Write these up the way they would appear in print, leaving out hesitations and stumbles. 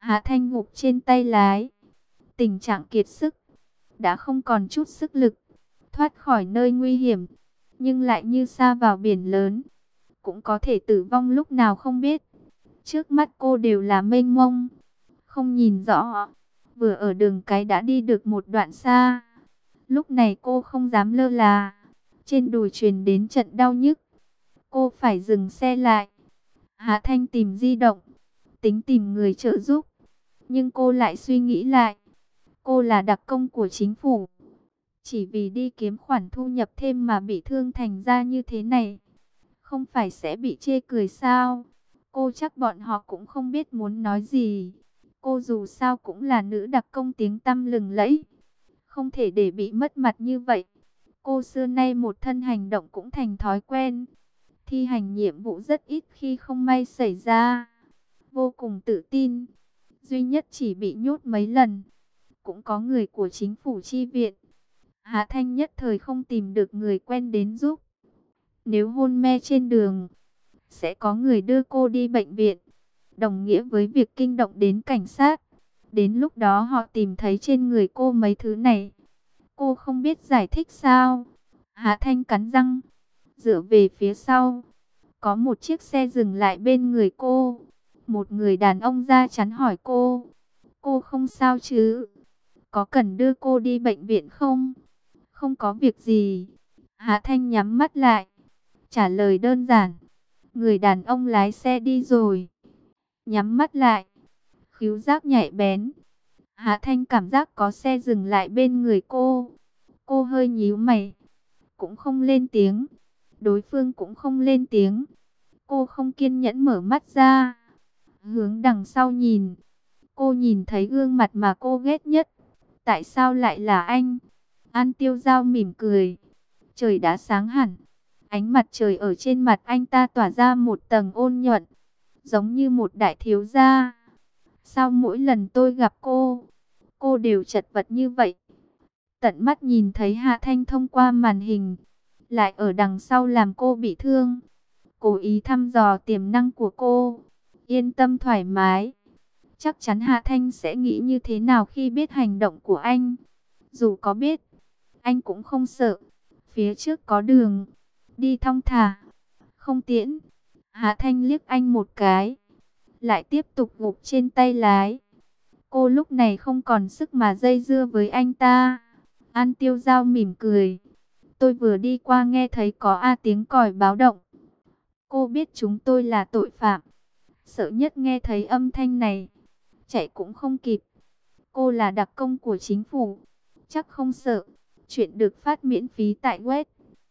Hạ Thanh gục trên tay lái, tình trạng kiệt sức, đã không còn chút sức lực, thoát khỏi nơi nguy hiểm, nhưng lại như sa vào biển lớn, cũng có thể tử vong lúc nào không biết. Trước mắt cô đều là mênh mông, không nhìn rõ. Vừa ở đường cái đã đi được một đoạn xa, lúc này cô không dám lơ là, trên đùi truyền đến trận đau nhức. Cô phải dừng xe lại. Hạ Thanh tìm di động, tính tìm người trợ giúp, nhưng cô lại suy nghĩ lại. Cô là đặc công của chính phủ, chỉ vì đi kiếm khoản thu nhập thêm mà bị thương thành ra như thế này, không phải sẽ bị chê cười sao? Cô chắc bọn họ cũng không biết muốn nói gì. Cô dù sao cũng là nữ đặc công tiếng tăm lừng lẫy, không thể để bị mất mặt như vậy. Cô xưa nay một thân hành động cũng thành thói quen, thi hành nhiệm vụ rất ít khi không may xảy ra, vô cùng tự tin. Duy nhất chỉ bị nhốt mấy lần, cũng có người của chính phủ chi viện. Hạ Thanh nhất thời không tìm được người quen đến giúp. Nếu hôn mê trên đường, sẽ có người đưa cô đi bệnh viện, đồng nghĩa với việc kinh động đến cảnh sát. Đến lúc đó họ tìm thấy trên người cô mấy thứ này, cô không biết giải thích sao. Hạ Thanh cắn răng, dựa về phía sau. Có một chiếc xe dừng lại bên người cô. Một người đàn ông da trắng hỏi cô không sao chứ? Có cần đưa cô đi bệnh viện không? Không có việc gì. Hạ Thanh nhắm mắt lại, trả lời đơn giản. Người đàn ông lái xe đi rồi. Nhắm mắt lại, khứu giác nhạy bén. Hạ Thanh cảm giác có xe dừng lại bên người cô. Cô hơi nhíu mày, cũng không lên tiếng. Đối phương cũng không lên tiếng. Cô không kiên nhẫn mở mắt ra, hướng đằng sau nhìn. Cô nhìn thấy gương mặt mà cô ghét nhất. Tại sao lại là anh? An Tiêu Giao mỉm cười. Trời đã sáng hẳn, ánh mặt trời ở trên mặt anh ta tỏa ra một tầng ôn nhuận, giống như một đại thiếu gia. Sao mỗi lần tôi gặp cô đều chật vật như vậy? Tận mắt nhìn thấy Hạ Thanh thông qua màn hình, lại ở đằng sau làm cô bị thương. Cố ý thăm dò tiềm năng của cô. Yên tâm thoải mái. Chắc chắn Hạ Thanh sẽ nghĩ như thế nào khi biết hành động của anh. Dù có biết, anh cũng không sợ. Phía trước có đường, đi thong thả, không tiễn. Hạ Thanh liếc anh một cái, lại tiếp tục gục trên tay lái. Cô lúc này không còn sức mà dây dưa với anh ta. An Tiêu Giao mỉm cười. Tôi vừa đi qua nghe thấy có tiếng còi báo động. Cô biết chúng tôi là tội phạm, sợ nhất nghe thấy âm thanh này, chạy cũng không kịp. Cô là đặc công của chính phủ, chắc không sợ. Chuyện được phát miễn phí tại web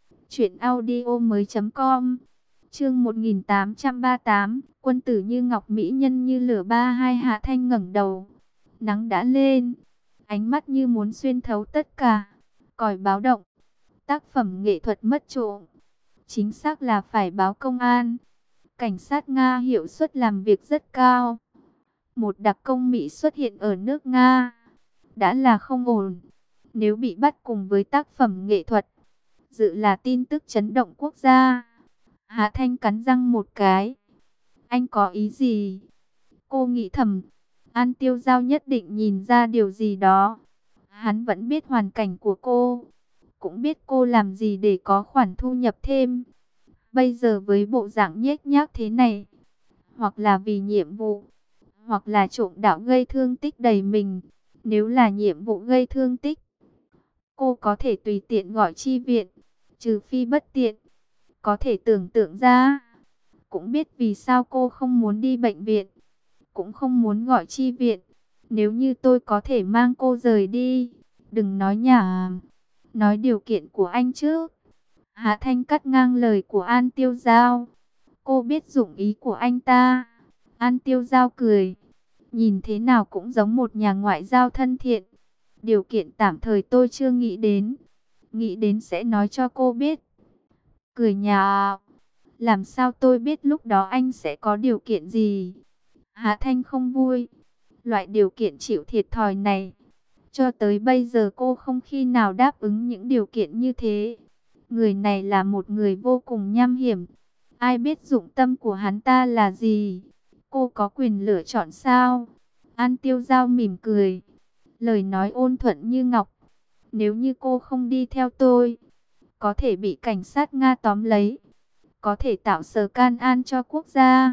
truyệnaudiomoi.com. Chương 1838, quân tử như ngọc, mỹ nhân như lửa. 32. Hạ Thanh ngẩng đầu. Nắng đã lên, ánh mắt như muốn xuyên thấu tất cả. Còi báo động, tác phẩm nghệ thuật mất trộm. Chính xác là phải báo công an. Cảnh sát Nga hiệu suất làm việc rất cao. Một đặc công Mỹ xuất hiện ở nước Nga đã là không ổn. Nếu bị bắt cùng với tác phẩm nghệ thuật, dự là tin tức chấn động quốc gia. Hạ Thanh cắn răng một cái. Anh có ý gì? Cô nghĩ thầm. An Tiêu Giao nhất định nhìn ra điều gì đó. Hắn vẫn biết hoàn cảnh của cô, cũng biết cô làm gì để có khoản thu nhập thêm. Bây giờ với bộ dạng nhếch nhác thế này, hoặc là vì nhiệm vụ, hoặc là trộm đạo gây thương tích đầy mình. Nếu là nhiệm vụ gây thương tích, cô có thể tùy tiện gọi chi viện, trừ phi bất tiện. Có thể tưởng tượng ra, cũng biết vì sao cô không muốn đi bệnh viện, cũng không muốn gọi chi viện. Nếu như tôi có thể mang cô rời đi. Đừng nói nhảm, nói điều kiện của anh trước. Hạ Thanh cắt ngang lời của An Tiêu Giao. Cô biết dụng ý của anh ta. An Tiêu Giao cười, nhìn thế nào cũng giống một nhà ngoại giao thân thiện. Điều kiện tạm thời tôi chưa nghĩ đến sẽ nói cho cô biết. Cười nhạo, làm sao tôi biết lúc đó anh sẽ có điều kiện gì? Hạ Thanh không vui. Loại điều kiện chịu thiệt thòi này, cho tới bây giờ cô không khi nào đáp ứng những điều kiện như thế. Người này là một người vô cùng nham hiểm. Ai biết dụng tâm của hắn ta là gì? Cô có quyền lựa chọn sao? An Tiêu Giao mỉm cười, lời nói ôn thuận như ngọc. Nếu như cô không đi theo tôi, có thể bị cảnh sát Nga tóm lấy, có thể tạo sờ can an cho quốc gia.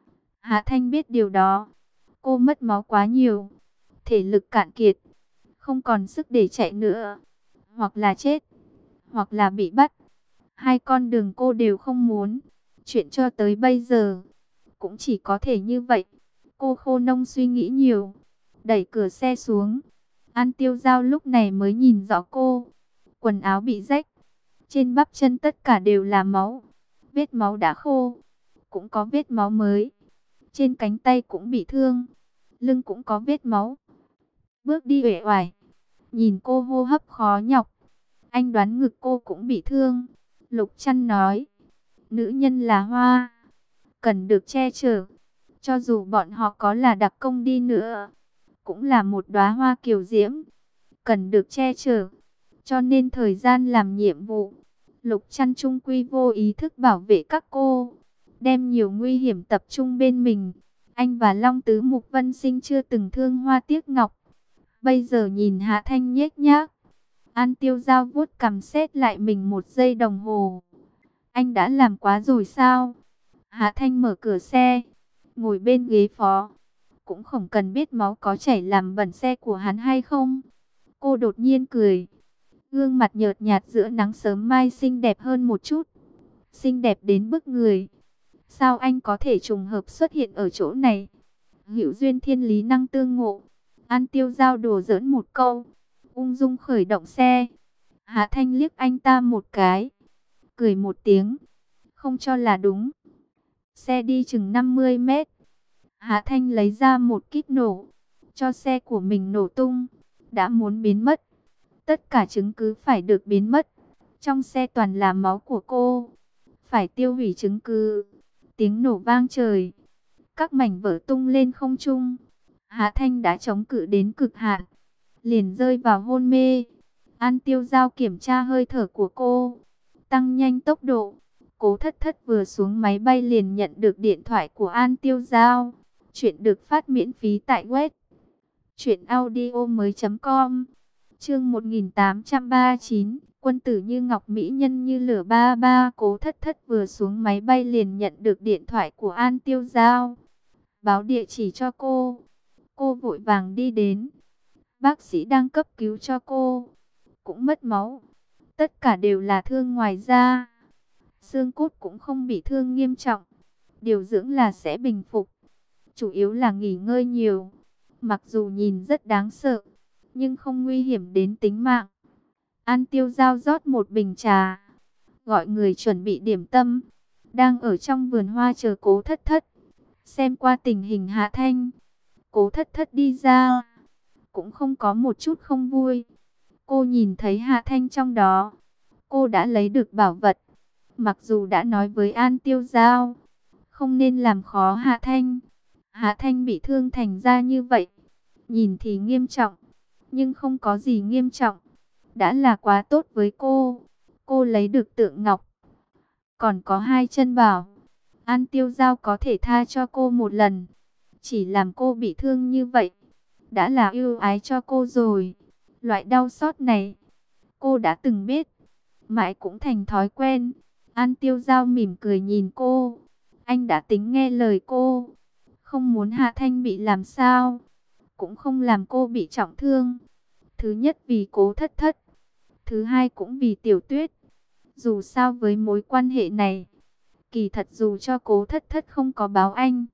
Hạ Thanh biết điều đó. Cô mất máu quá nhiều, thể lực cạn kiệt, không còn sức để chạy nữa. Hoặc là chết, hoặc là bị bắt. Hai con đường cô đều không muốn. Chuyện cho tới bây giờ, cũng chỉ có thể như vậy. Cô khô nông suy nghĩ nhiều, đẩy cửa xe xuống. An Tiêu Giao lúc này mới nhìn rõ cô. Quần áo bị rách, trên bắp chân tất cả đều là máu. Vết máu đã khô, cũng có vết máu mới. Trên cánh tay cũng bị thương, lưng cũng có vết máu. Bước đi uể oải, nhìn cô hô hấp khó nhọc. Anh đoán ngực cô cũng bị thương. Lục Trăn nói, nữ nhân là hoa, cần được che chở. Cho dù bọn họ có là đặc công đi nữa, cũng là một đóa hoa kiều diễm, cần được che chở. Cho nên thời gian làm nhiệm vụ, Lục Trăn trung quy vô ý thức bảo vệ các cô, đem nhiều nguy hiểm tập trung bên mình. Anh và Long Tứ Mục Vân Sinh chưa từng thương hoa tiếc ngọc. Bây giờ nhìn Hạ Thanh nhếch nhác, An Tiêu Giao vuốt cằm xét lại mình 1 giây đồng hồ. Anh đã làm quá rồi sao? Hạ Thanh mở cửa xe, ngồi bên ghế phó. Cũng không cần biết máu có chảy làm bẩn xe của hắn hay không. Cô đột nhiên cười. Gương mặt nhợt nhạt giữa nắng sớm mai xinh đẹp hơn một chút. Xinh đẹp đến bức người. Sao anh có thể trùng hợp xuất hiện ở chỗ này? Hữu duyên thiên lý năng tương ngộ. An Tiêu Giao đùa giỡn một câu, ung dung khởi động xe. Hạ Thanh liếc anh ta một cái, cười một tiếng, không cho là đúng. Xe đi chừng 50 mét. Hạ Thanh lấy ra một kíp nổ, cho xe của mình nổ tung. Đã muốn biến mất, tất cả chứng cứ phải được biến mất. Trong xe toàn là máu của cô, phải tiêu hủy chứng cứ. Tiếng nổ vang trời, các mảnh vỡ tung lên không trung. Hạ Thanh đã chống cự đến cực hạn, liền rơi vào hôn mê. An Tiêu Giao kiểm tra hơi thở của cô, tăng nhanh tốc độ. Cố Thất Thất vừa xuống máy bay liền nhận được điện thoại của An Tiêu Giao. Chuyện được phát miễn phí tại web truyệnaudiomoi.com. Chương 1839, quân tử như ngọc mỹ nhân như lửa 33. Cố Thất Thất vừa xuống máy bay liền nhận được điện thoại của An Tiêu Giao, báo địa chỉ cho cô. Cô vội vàng đi đến. Bác sĩ đang cấp cứu cho cô, cũng mất máu. Tất cả đều là thương ngoài da, xương cốt cũng không bị thương nghiêm trọng. Điều dưỡng là sẽ bình phục, chủ yếu là nghỉ ngơi nhiều. Mặc dù nhìn rất đáng sợ, nhưng không nguy hiểm đến tính mạng. An Tiêu Giao rót một bình trà, gọi người chuẩn bị điểm tâm. Đang ở trong vườn hoa chờ Cố Thất Thất. Xem qua tình hình Hạ Thanh, Cố Thất Thất đi ra, cũng không có một chút không vui. Cô nhìn thấy Hạ Thanh trong đó, cô đã lấy được bảo vật. Mặc dù đã nói với An Tiêu Giao, không nên làm khó Hạ Thanh. Hạ Thanh bị thương thành ra như vậy, nhìn thì nghiêm trọng, nhưng không có gì nghiêm trọng, đã là quá tốt với cô. Cô lấy được tượng ngọc, còn có 2 chân bảo. An Tiêu Giao có thể tha cho cô một lần, chỉ làm cô bị thương như vậy, đã là ưu ái cho cô rồi. Loại đau xót này, cô đã từng biết, mãi cũng thành thói quen. An Tiêu Giao mỉm cười nhìn cô. Anh đã tính nghe lời cô, không muốn Hạ Thanh bị làm sao, cũng không làm cô bị trọng thương. Thứ nhất vì Cố Thất Thất, thứ hai cũng vì Tiểu Tuyết. Dù sao với mối quan hệ này, kỳ thật dù cho Cố Thất Thất không có báo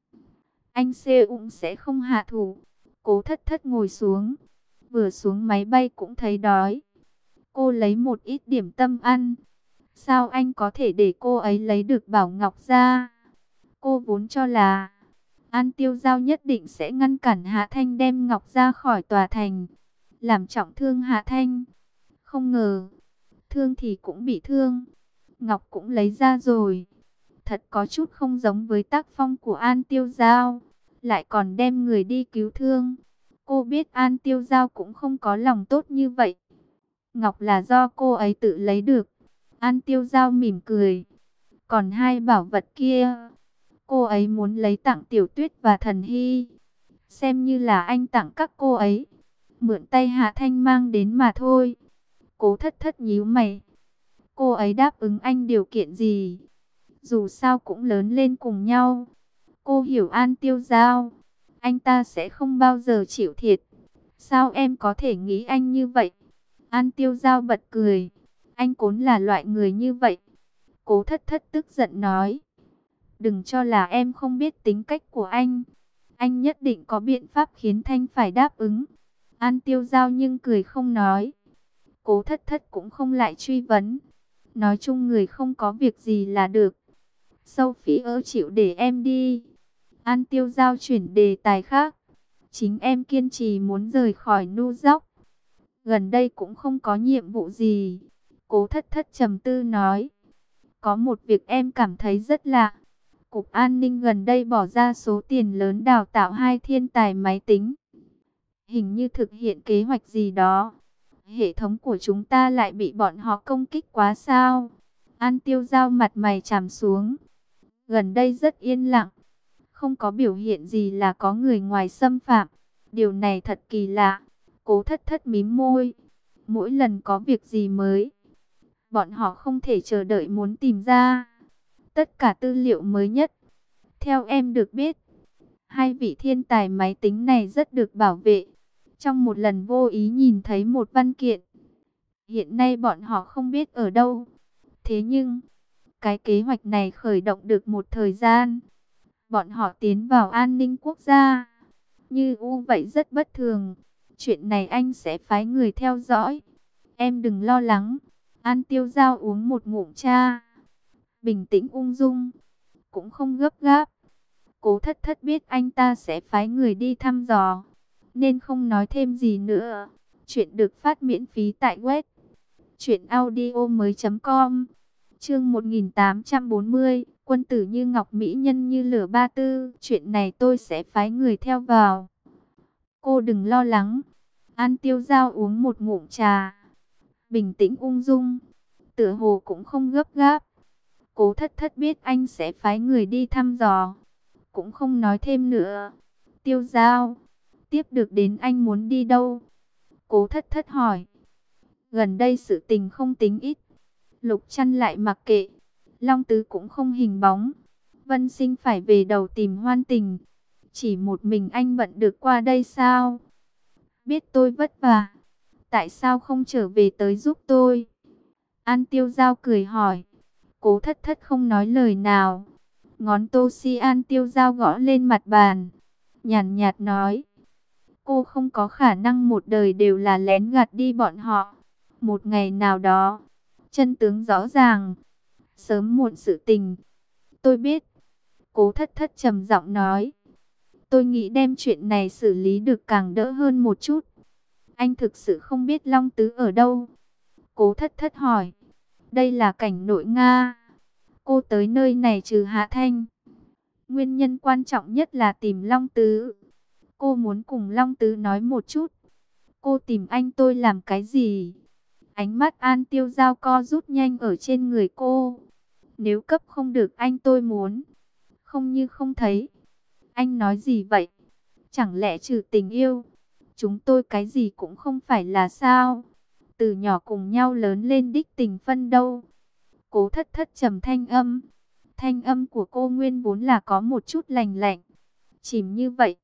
anh cũng sẽ không hạ thủ. Cố Thất Thất ngồi xuống, vừa xuống máy bay cũng thấy đói. Cô lấy một ít điểm tâm ăn. Sao anh có thể để cô ấy lấy được bảo ngọc ra? Cô vốn cho là An Tiêu Giao nhất định sẽ ngăn cản Hạ Thanh đem ngọc ra khỏi tòa thành, làm trọng thương Hạ Thanh. Không ngờ, thương thì cũng bị thương, ngọc cũng lấy ra rồi. Thật có chút không giống với tác phong của An Tiêu Giao, lại còn đem người đi cứu thương. Cô biết An Tiêu Giao cũng không có lòng tốt như vậy. Ngọc là do cô ấy tự lấy được. An Tiêu Giao mỉm cười. Còn 2 bảo vật kia, cô ấy muốn lấy tặng Tiểu Tuyết và Thần Hy. xem như là anh tặng các cô ấy, mượn tay Hạ Thanh mang đến mà thôi. Cố Thất Thất nhíu mày. Cô ấy đáp ứng anh điều kiện gì? Dù sao cũng lớn lên cùng nhau. Cô hiểu An Tiêu Giao, anh ta sẽ không bao giờ chịu thiệt. Sao em có thể nghĩ anh như vậy? An Tiêu Giao bật cười. Anh Cốn là loại người như vậy. Cố Thất Thất tức giận nói. Đừng cho là em không biết tính cách của anh. Anh nhất định có biện pháp khiến Thanh phải đáp ứng. An Tiêu Giao nhưng cười không nói. Cố Thất Thất cũng không lại truy vấn. Nói chung người không có việc gì là được. Sophie chịu để em đi. An Tiêu Giao chuyển đề tài khác. Chính em kiên trì muốn rời khỏi New York. Gần đây cũng không có nhiệm vụ gì. Cố Thất Thất trầm tư nói. Có một việc em cảm thấy rất lạ. Cục An ninh gần đây bỏ ra số tiền lớn đào tạo 2 thiên tài máy tính. Hình như thực hiện kế hoạch gì đó. Hệ thống của chúng ta lại bị bọn họ công kích quá sao? An Tiêu Giao mặt mày trầm xuống. Gần đây rất yên lặng. Không có biểu hiện gì là có người ngoài xâm phạm. Điều này thật kỳ lạ. Cố Thất Thất mím môi. Mỗi lần có việc gì mới, bọn họ không thể chờ đợi muốn tìm ra tất cả tư liệu mới nhất. Theo em được biết, 2 vị thiên tài máy tính này rất được bảo vệ. Trong một lần vô ý nhìn thấy một văn kiện. Hiện nay bọn họ không biết ở đâu. Thế nhưng, cái kế hoạch này khởi động được một thời gian. Bọn họ tiến vào an ninh quốc gia. Như vậy rất bất thường. Chuyện này anh sẽ phái người theo dõi. Em đừng lo lắng. An Tiêu Giao uống một ngụm trà. Bình tĩnh ung dung. Cũng không gấp gáp. Cố Thất Thất biết anh ta sẽ phái người đi thăm dò, nên không nói thêm gì nữa. Chuyện được phát miễn phí tại web truyệnaudiomoi.com. Chương 1840, quân tử như ngọc mỹ nhân như lửa 34. Chuyện này tôi sẽ phái người theo vào. Cô đừng lo lắng. An Tiêu Giao uống một ngụm trà. Bình tĩnh ung dung. Tựa hồ cũng không gấp gáp. Cố Thất Thất biết anh sẽ phái người đi thăm dò, cũng không nói thêm nữa. Tiêu Giao, tiếp được đến anh muốn đi đâu? Cố Thất Thất hỏi. Gần đây sự tình không tính ít. Lục Trăn lại mặc kệ. Long Tứ cũng không hình bóng. Vân Sinh phải về đầu tìm Hoan Tình. Chỉ một mình anh bận được qua đây sao? Biết tôi vất vả, tại sao không trở về tới giúp tôi? An Tiêu Giao cười hỏi. Cố Thất Thất không nói lời nào. Ngón tô si An Tiêu Giao gõ lên mặt bàn. Nhàn nhạt nói. Cô không có khả năng một đời đều là lén gạt đi bọn họ. Một ngày nào đó, chân tướng rõ ràng. Sớm muộn sự tình. Tôi biết. Cố Thất Thất trầm giọng nói. Tôi nghĩ đem chuyện này xử lý được càng đỡ hơn một chút. Anh thực sự không biết Long Tứ ở đâu? Cố Thất Thất hỏi. Đây là cảnh nội Nga. Cô tới nơi này trừ Hạ Thanh, nguyên nhân quan trọng nhất là tìm Long Tứ. Cô muốn cùng Long Tứ nói một chút. Cô tìm anh tôi làm cái gì? Ánh mắt An Tiêu Giao co rút nhanh ở trên người cô. Nếu cấp không được anh tôi muốn, không như không thấy. Anh nói gì vậy? Chẳng lẽ trừ tình yêu, chúng tôi cái gì cũng không phải là sao? Từ nhỏ cùng nhau lớn lên đích tình phân đâu. Cố Thất Thất trầm thanh âm. Thanh âm của cô nguyên vốn là có một chút lành lạnh, chìm như vậy,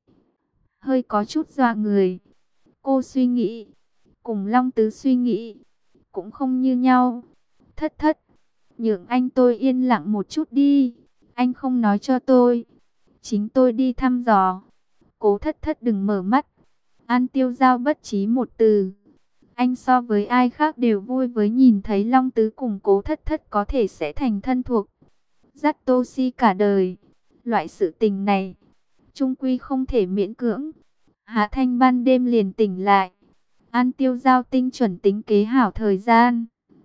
hơi có chút dọa người. Cô suy nghĩ, cùng Long Tứ suy nghĩ, cũng không như nhau. Thất Thất, nhường anh tôi yên lặng một chút đi. Anh không nói cho tôi, chính tôi đi thăm dò. Cố Thất Thất đừng mở mắt. An Tiêu Giao bất trí một từ. Anh so với ai khác đều vui với nhìn thấy Long Tứ cùng Cố Thất Thất có thể sẽ thành thân thuộc. Dắt Tô Si cả đời. Loại sự tình này, chung quy không thể miễn cưỡng. Hạ Thanh ban đêm liền tỉnh lại. An Tiêu Giao tinh chuẩn tính kế hảo thời gian.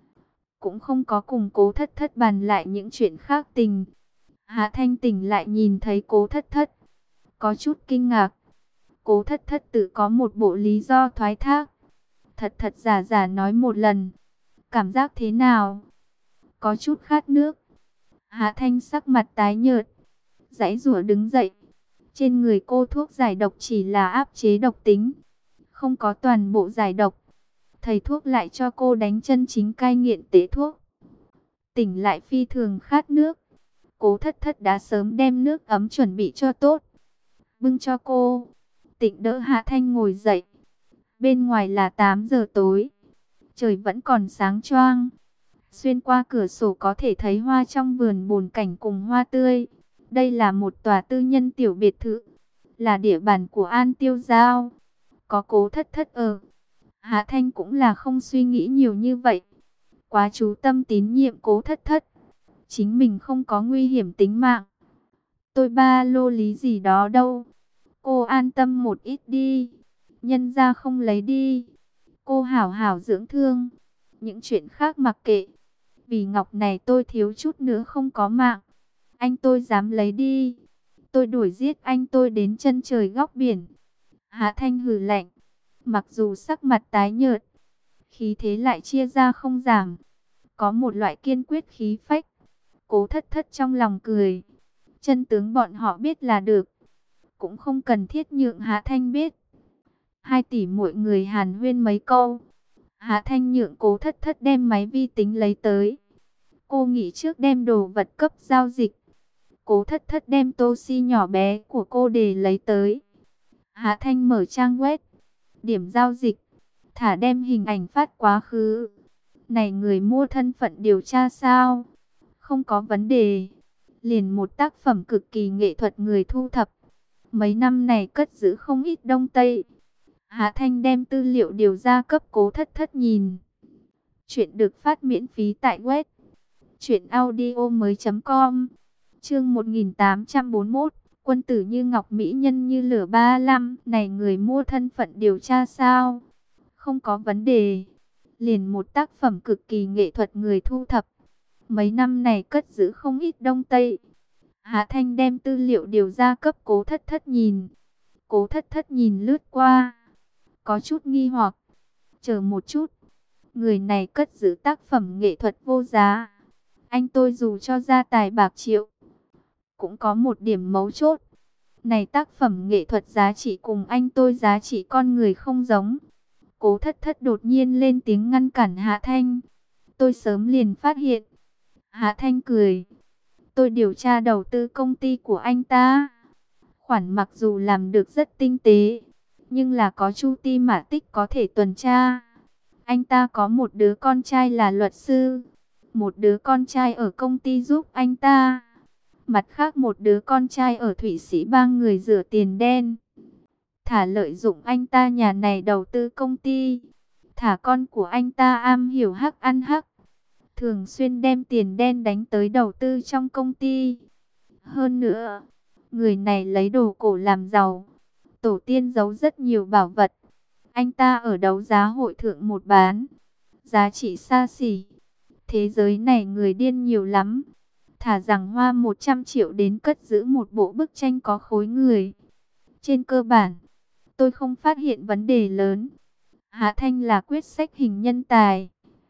Cũng không có cùng Cố Thất Thất bàn lại những chuyện khác tình. Hạ Thanh tỉnh lại nhìn thấy Cố Thất Thất, có chút kinh ngạc. Cố Thất Thất tự có một bộ lý do thoái thác. Thật thật giả giả nói một lần. Cảm giác thế nào? Có chút khát nước. Hạ Thanh sắc mặt tái nhợt, giãy giụa đứng dậy. Trên người cô thuốc giải độc chỉ là áp chế độc tính, không có toàn bộ giải độc. Thầy thuốc lại cho cô đánh chân chính cai nghiện tễ thuốc. Tỉnh lại phi thường khát nước. Cố Thất Thất đã sớm đem nước ấm chuẩn bị cho tốt, bưng cho cô. Tịnh đỡ Hạ Thanh ngồi dậy. Bên ngoài là 8 giờ tối, trời vẫn còn sáng choang. Xuyên qua cửa sổ có thể thấy hoa trong vườn bồn cảnh cùng hoa tươi. Đây là một tòa tư nhân tiểu biệt thự, là địa bàn của An Tiêu Giao. Có Cố Thất Thất ở, Hạ Thanh cũng là không suy nghĩ nhiều như vậy. Quá chú tâm tín nhiệm Cố Thất Thất, chính mình không có nguy hiểm tính mạng. Tôi ba lô lý gì đó đâu, cô an tâm một ít đi, nhân ra không lấy đi. Cô hảo hảo dưỡng thương, những chuyện khác mặc kệ. Vì ngọc này tôi thiếu chút nữa không có mạng. Anh tôi dám lấy đi, tôi đuổi giết anh tôi đến chân trời góc biển. Hạ Thanh hừ lạnh, mặc dù sắc mặt tái nhợt, khí thế lại chia ra không giảm, có một loại kiên quyết khí phách. Cố Thất Thất trong lòng cười, chân tướng bọn họ biết là được, cũng không cần thiết nhượng Hạ Thanh biết. 2 tỷ mỗi người hàn huyên mấy câu, Hạ Thanh nhượng Cố Thất Thất đem máy vi tính lấy tới. Cô nghĩ trước đem đồ vật cấp giao dịch. Cố Thất Thất đem tô si nhỏ bé của cô để lấy tới. Hạ Thanh mở trang web, điểm giao dịch, thả đem hình ảnh phát quá khứ. Này người mua thân phận điều tra sao? Không có vấn đề. Liền một tác phẩm cực kỳ nghệ thuật người thu thập. Mấy năm này cất giữ không ít Đông Tây. Hạ Thanh đem tư liệu điều ra cấp Cố Thất Thất nhìn. Chuyện được phát miễn phí tại web truyệnaudiomoi.com. Chương 1841, quân tử như ngọc mỹ nhân như lửa 35. Này người mua thân phận điều tra sao? Không có vấn đề. Liền một tác phẩm cực kỳ nghệ thuật người thu thập. Mấy năm này cất giữ không ít Đông Tây. Hạ Thanh đem tư liệu điều ra cấp Cố Thất Thất nhìn. Cố Thất Thất nhìn lướt qua, có chút nghi hoặc. Chờ một chút, người này cất giữ tác phẩm nghệ thuật vô giá. Anh tôi dù cho gia tài bạc triệu, cũng có một điểm mấu chốt. Này tác phẩm nghệ thuật giá trị cùng anh tôi giá trị con người không giống. Cố Thất Thất đột nhiên lên tiếng ngăn cản Hạ Thanh. Tôi sớm liền phát hiện. Hạ Thanh cười. Tôi điều tra đầu tư công ty của anh ta. Khoản mặc dù làm được rất tinh tế, nhưng là có Chu Ti Mã Tích có thể tuần tra. Anh ta có một đứa con trai là luật sư, một đứa con trai ở công ty giúp anh ta, mặt khác một đứa con trai ở Thụy Sĩ bang người rửa tiền đen. Thả lợi dụng anh ta nhà này đầu tư công ty. Thả con của anh ta am hiểu hắc ăn hắc, thường xuyên đem tiền đen đánh tới đầu tư trong công ty. Hơn nữa, người này lấy đồ cổ làm giàu. Tổ tiên giấu rất nhiều bảo vật. Anh ta ở đấu giá hội thượng một bán, giá trị xa xỉ. Thế giới này người điên nhiều lắm. Thả rằng hoa 100 triệu đến cất giữ một bộ bức tranh có khối người. Trên cơ bản, tôi không phát hiện vấn đề lớn. Hạ Thanh là quyết sách hình nhân tài.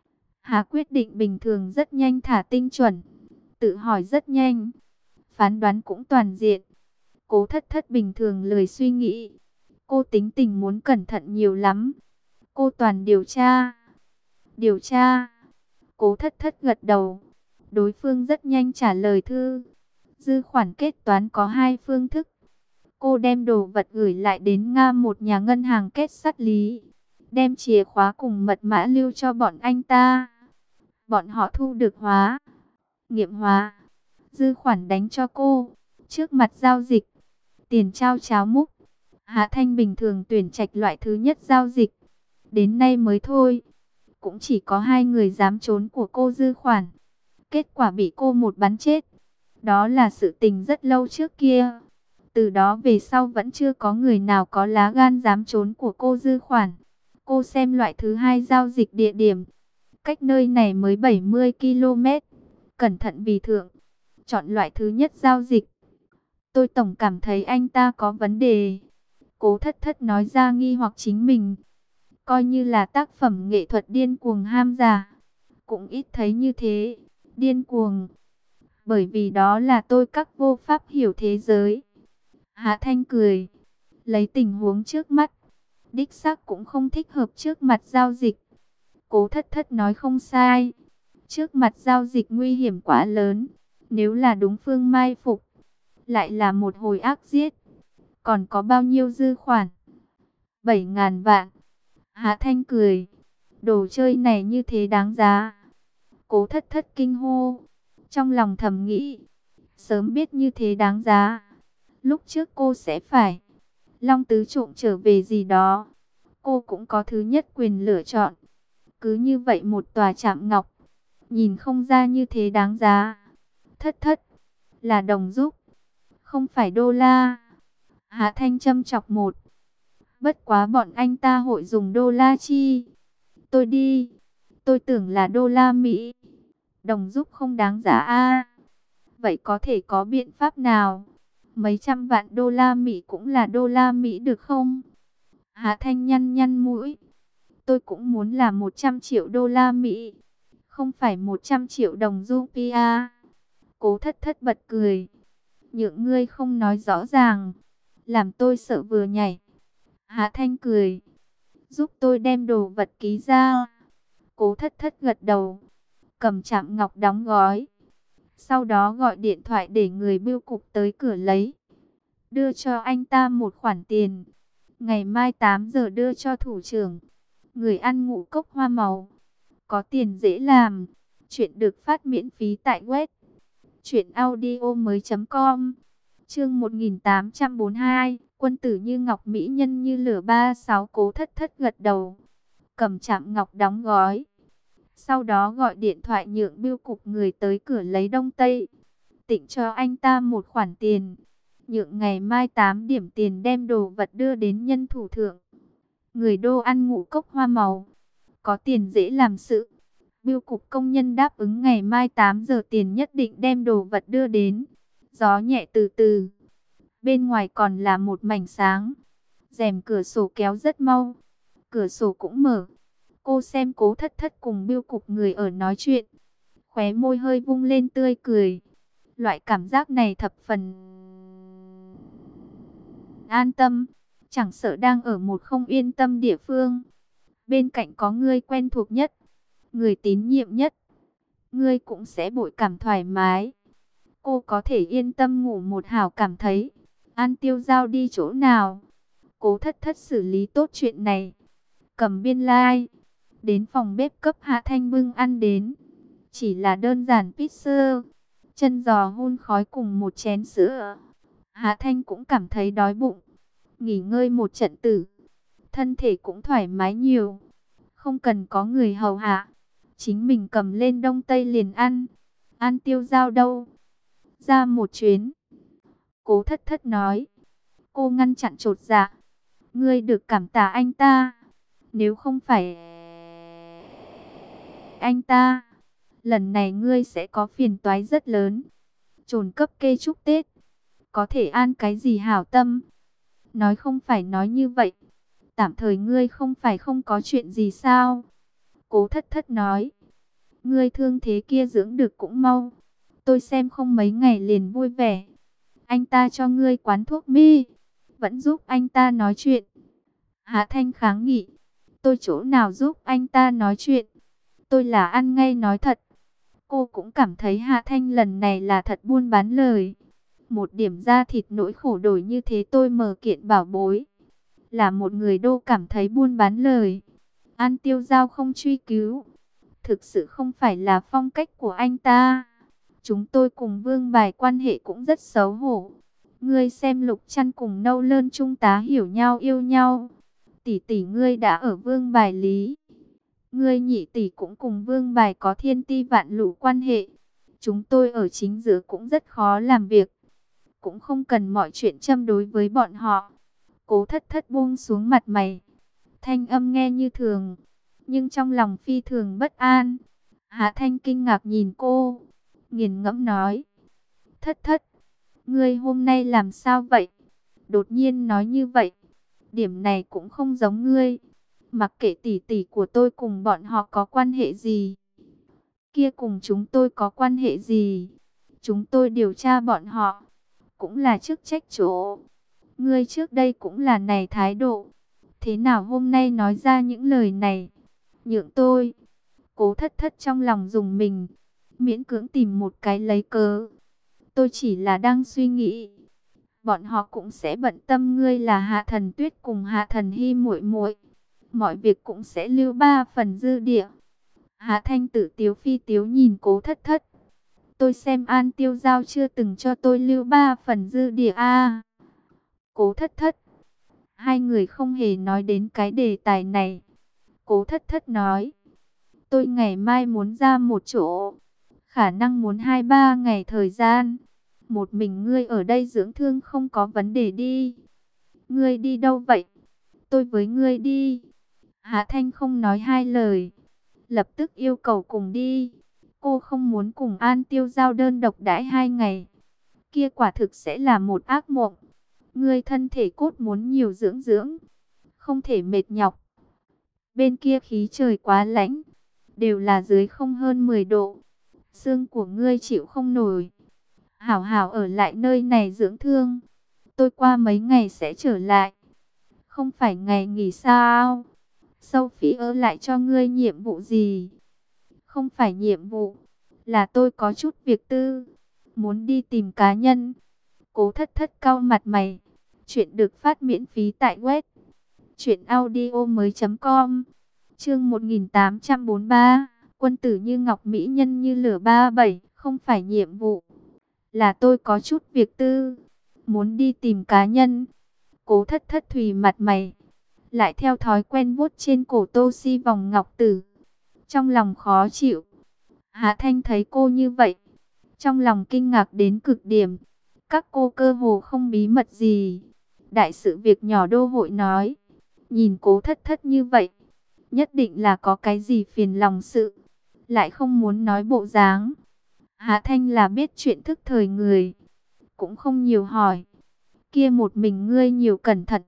Hạ quyết định bình thường rất nhanh thả tinh chuẩn, tự hỏi rất nhanh, phán đoán cũng toàn diện. Cố Thất Thất bình thường lười suy nghĩ. Cô tính tình muốn cẩn thận nhiều lắm. Cô toàn điều tra. Điều tra. Cố Thất Thất gật đầu. Đối phương rất nhanh trả lời thư. Dư khoản kết toán có 2 phương thức. Cô đem đồ vật gửi lại đến Nga một nhà ngân hàng kết sắt lý. Đem chìa khóa cùng mật mã lưu cho bọn anh ta. Bọn họ thu được hóa, nghiệm hóa. Dư khoản đánh cho cô. Trước mặt giao dịch, tiền trao cháo múc. Hạ Thanh bình thường tuyển trạch loại thứ nhất giao dịch. Đến nay mới thôi, cũng chỉ có 2 người dám trốn của cô dư khoản. Kết quả bị cô một bắn chết. Đó là sự tình rất lâu trước kia. Từ đó về sau vẫn chưa có người nào có lá gan dám trốn của cô dư khoản. Cô xem loại thứ 2 giao dịch địa điểm. Cách nơi này mới 70 km. Cẩn thận vì thượng. Chọn loại thứ nhất giao dịch. Tôi tổng cảm thấy anh ta có vấn đề. Cố Thất Thất nói ra nghi hoặc chính mình. Coi như là tác phẩm nghệ thuật điên cuồng ham già, cũng ít thấy như thế. Điên cuồng. Bởi vì đó là tôi các vô pháp hiểu thế giới. Hạ Thanh cười, lấy tình huống trước mắt, đích xác cũng không thích hợp trước mặt giao dịch. Cố Thất Thất nói không sai, trước mặt giao dịch nguy hiểm quá lớn, nếu là đúng phương mai phục, lại là một hồi ác giết, còn có bao nhiêu dư khoản? 7.000 vạn. Hạ Thanh cười, đồ chơi này như thế đáng giá. Cố Thất Thất kinh hô, trong lòng thầm nghĩ, sớm biết như thế đáng giá, lúc trước cô sẽ phải Long Tứ trộm trở về gì đó, cô cũng có thứ nhất quyền lựa chọn. Cứ như vậy một tòa chạm ngọc, nhìn không ra như thế đáng giá. Thất Thất, là đồng giúp, không phải đô la. Hạ Thanh châm chọc một, bất quá bọn anh ta hội dùng đô la chi? Tôi đi, tôi tưởng là đô la Mỹ. Đồng giúp không đáng giá a. Vậy có thể có biện pháp nào? Mấy trăm vạn đô la Mỹ cũng là đô la Mỹ được không? Hạ Thanh nhăn nhăn mũi. Tôi cũng muốn là 100 triệu đô la Mỹ, không phải 100 triệu đồng rupee. Cố Thất Thất bật cười. Nhượng ngươi không nói rõ ràng, làm tôi sợ vừa nhảy. Hạ Thanh cười. Giúp tôi đem đồ vật ký ra. Cố Thất Thất gật đầu, cầm chạm ngọc đóng gói. Sau đó gọi điện thoại để người bưu cục tới cửa lấy. Đưa cho anh ta một khoản tiền. Ngày mai 8 giờ đưa cho thủ trưởng. Người ăn ngũ cốc hoa màu. Có tiền dễ làm. Chuyện được phát miễn phí tại web truyệnaudiomoi.com. Chương 1842, quân tử như ngọc mỹ nhân như lửa 36. Cố Thất Thất gật đầu, cầm chạm ngọc đóng gói. Sau đó gọi điện thoại nhượng bưu cục người tới cửa lấy đông tây. Tịnh cho anh ta một khoản tiền. Nhượng ngày mai 8 điểm tiền đem đồ vật đưa đến nhân thủ thượng. Người đô ăn ngũ cốc hoa màu. Có tiền dễ làm sự. Bưu cục công nhân đáp ứng ngày mai 8 giờ tiền nhất định đem đồ vật đưa đến. Gió nhẹ từ từ. Bên ngoài còn là một mảnh sáng. Rèm cửa sổ kéo rất mau. Cửa sổ cũng mở. Cô xem Cố Thất Thất cùng bưu cục người ở nói chuyện. Khóe môi hơi vung lên tươi cười. Loại cảm giác này thập phần an tâm. Chẳng sợ đang ở một không yên tâm địa phương. Bên cạnh có người quen thuộc nhất, người tín nhiệm nhất, ngươi cũng sẽ bội cảm thoải mái. Cô có thể yên tâm ngủ một hảo cảm thấy. An Tiêu Giao đi chỗ nào? Cố Thất Thất xử lý tốt chuyện này. Cầm biên lai. Đến phòng bếp cấp Hạ Thanh bưng ăn đến. Chỉ là đơn giản pizza, chân giò hun khói cùng một chén sữa. Hạ Thanh cũng cảm thấy đói bụng. Nghỉ ngơi một trận tử. Thân thể cũng thoải mái nhiều. Không cần có người hầu hạ. Chính mình cầm lên đông tây liền ăn. An Tiêu Giao đâu? Ra một chuyến. Cố Thất Thất nói. Cô ngăn chặn chột dạ. Ngươi được cảm tạ anh ta. Nếu không phải anh ta, lần này ngươi sẽ có phiền toái rất lớn. Trồn cấp kê chúc Tết. Có thể an cái gì hảo tâm? Nói không phải nói như vậy. Tạm thời ngươi không phải không có chuyện gì sao? Cố Thất Thất nói. Ngươi thương thế kia dưỡng được cũng mau. Tôi xem không mấy ngày liền vui vẻ. Anh ta cho ngươi quán thuốc mê, vẫn giúp anh ta nói chuyện. Hạ Thanh kháng nghị. Tôi chỗ nào giúp anh ta nói chuyện? Tôi là ăn ngay nói thật. Cô cũng cảm thấy Hạ Thanh lần này là thật buôn bán lời. Một điểm da thịt nỗi khổ đổi như thế tôi mở kiện bảo bối. Là một người đô cảm thấy buôn bán lời. An Tiêu Giao không truy cứu. Thực sự không phải là phong cách của anh ta. Chúng tôi cùng Vương Bài quan hệ cũng rất xấu hổ. Ngươi xem Lục Trăn cùng Nâu Lơn Trung tá hiểu nhau yêu nhau. Tỷ tỷ ngươi đã ở Vương Bài lý. Ngươi nhị tỷ cũng cùng Vương Bài có thiên ti vạn lũ quan hệ. Chúng tôi ở chính giữa cũng rất khó làm việc. Cũng không cần mọi chuyện châm đối với bọn họ. Cố Thất Thất buông xuống mặt mày. Thanh âm nghe như thường, nhưng trong lòng phi thường bất an. Hạ Thanh kinh ngạc nhìn cô, nghiền ngẫm nói. Thất Thất, ngươi hôm nay làm sao vậy? Đột nhiên nói như vậy. Điểm này cũng không giống ngươi. Mặc kệ tỷ tỷ của tôi cùng bọn họ có quan hệ gì, kia cùng chúng tôi có quan hệ gì? Chúng tôi điều tra bọn họ, cũng là chức trách chỗ. Ngươi trước đây cũng là này thái độ. Thế nào hôm nay nói ra những lời này? Nhượng tôi. Cố Thất Thất trong lòng dùng mình, miễn cưỡng tìm một cái lấy cớ. Tôi chỉ là đang suy nghĩ, bọn họ cũng sẽ bận tâm ngươi là Hạ Thần Tuyết cùng Hạ Thần Hy muội muội, mọi việc cũng sẽ lưu 3 phần dư địa. Hạ Thanh tự tiếu phi tiếu nhìn Cố Thất Thất. Tôi xem An Tiêu Giao chưa từng cho tôi lưu 3 phần dư địa a. Cố Thất Thất. Hai người không hề nói đến cái đề tài này. Cố Thất Thất nói, tôi ngày mai muốn ra một chỗ, khả năng muốn 2-3 ngày thời gian. Một mình ngươi ở đây dưỡng thương không có vấn đề đi. Ngươi đi đâu vậy? Tôi với ngươi đi. Hạ Thanh không nói hai lời, lập tức yêu cầu cùng đi. Cô không muốn cùng An Tiêu Giao đơn độc đãi 2 ngày. Kia quả thực sẽ là một ác mộng. Ngươi thân thể cốt muốn nhiều dưỡng dưỡng, không thể mệt nhọc. Bên kia khí trời quá lạnh, đều là dưới không hơn 10 độ. Xương của ngươi chịu không nổi. Hảo hảo ở lại nơi này dưỡng thương. Tôi qua mấy ngày sẽ trở lại. Không phải ngày nghỉ sao? Sophie ở lại cho ngươi nhiệm vụ gì? Không phải nhiệm vụ, là tôi có chút việc tư, muốn đi tìm cá nhân. Cố Thất Thất cau mặt mày. Chuyện được phát miễn phí tại web truyệnaudiomoi.com. Chương 1843. Quân tử như ngọc, mỹ nhân như lửa 37. Không phải nhiệm vụ, là tôi có chút việc tư, muốn đi tìm cá nhân. Cố Thất Thất thùy mặt mày, lại theo thói quen vuốt trên cổ Tô Si vòng ngọc tử. Trong lòng khó chịu. Hạ Thanh thấy cô như vậy, trong lòng kinh ngạc đến cực điểm. Các cô cơ hồ không bí mật gì, đại sự việc nhỏ đô hội nói. Nhìn Cố Thất Thất như vậy, nhất định là có cái gì phiền lòng sự, lại không muốn nói bộ dáng. Hạ Thanh là biết chuyện thức thời người, cũng không nhiều hỏi. Kia một mình ngươi nhiều cẩn thận.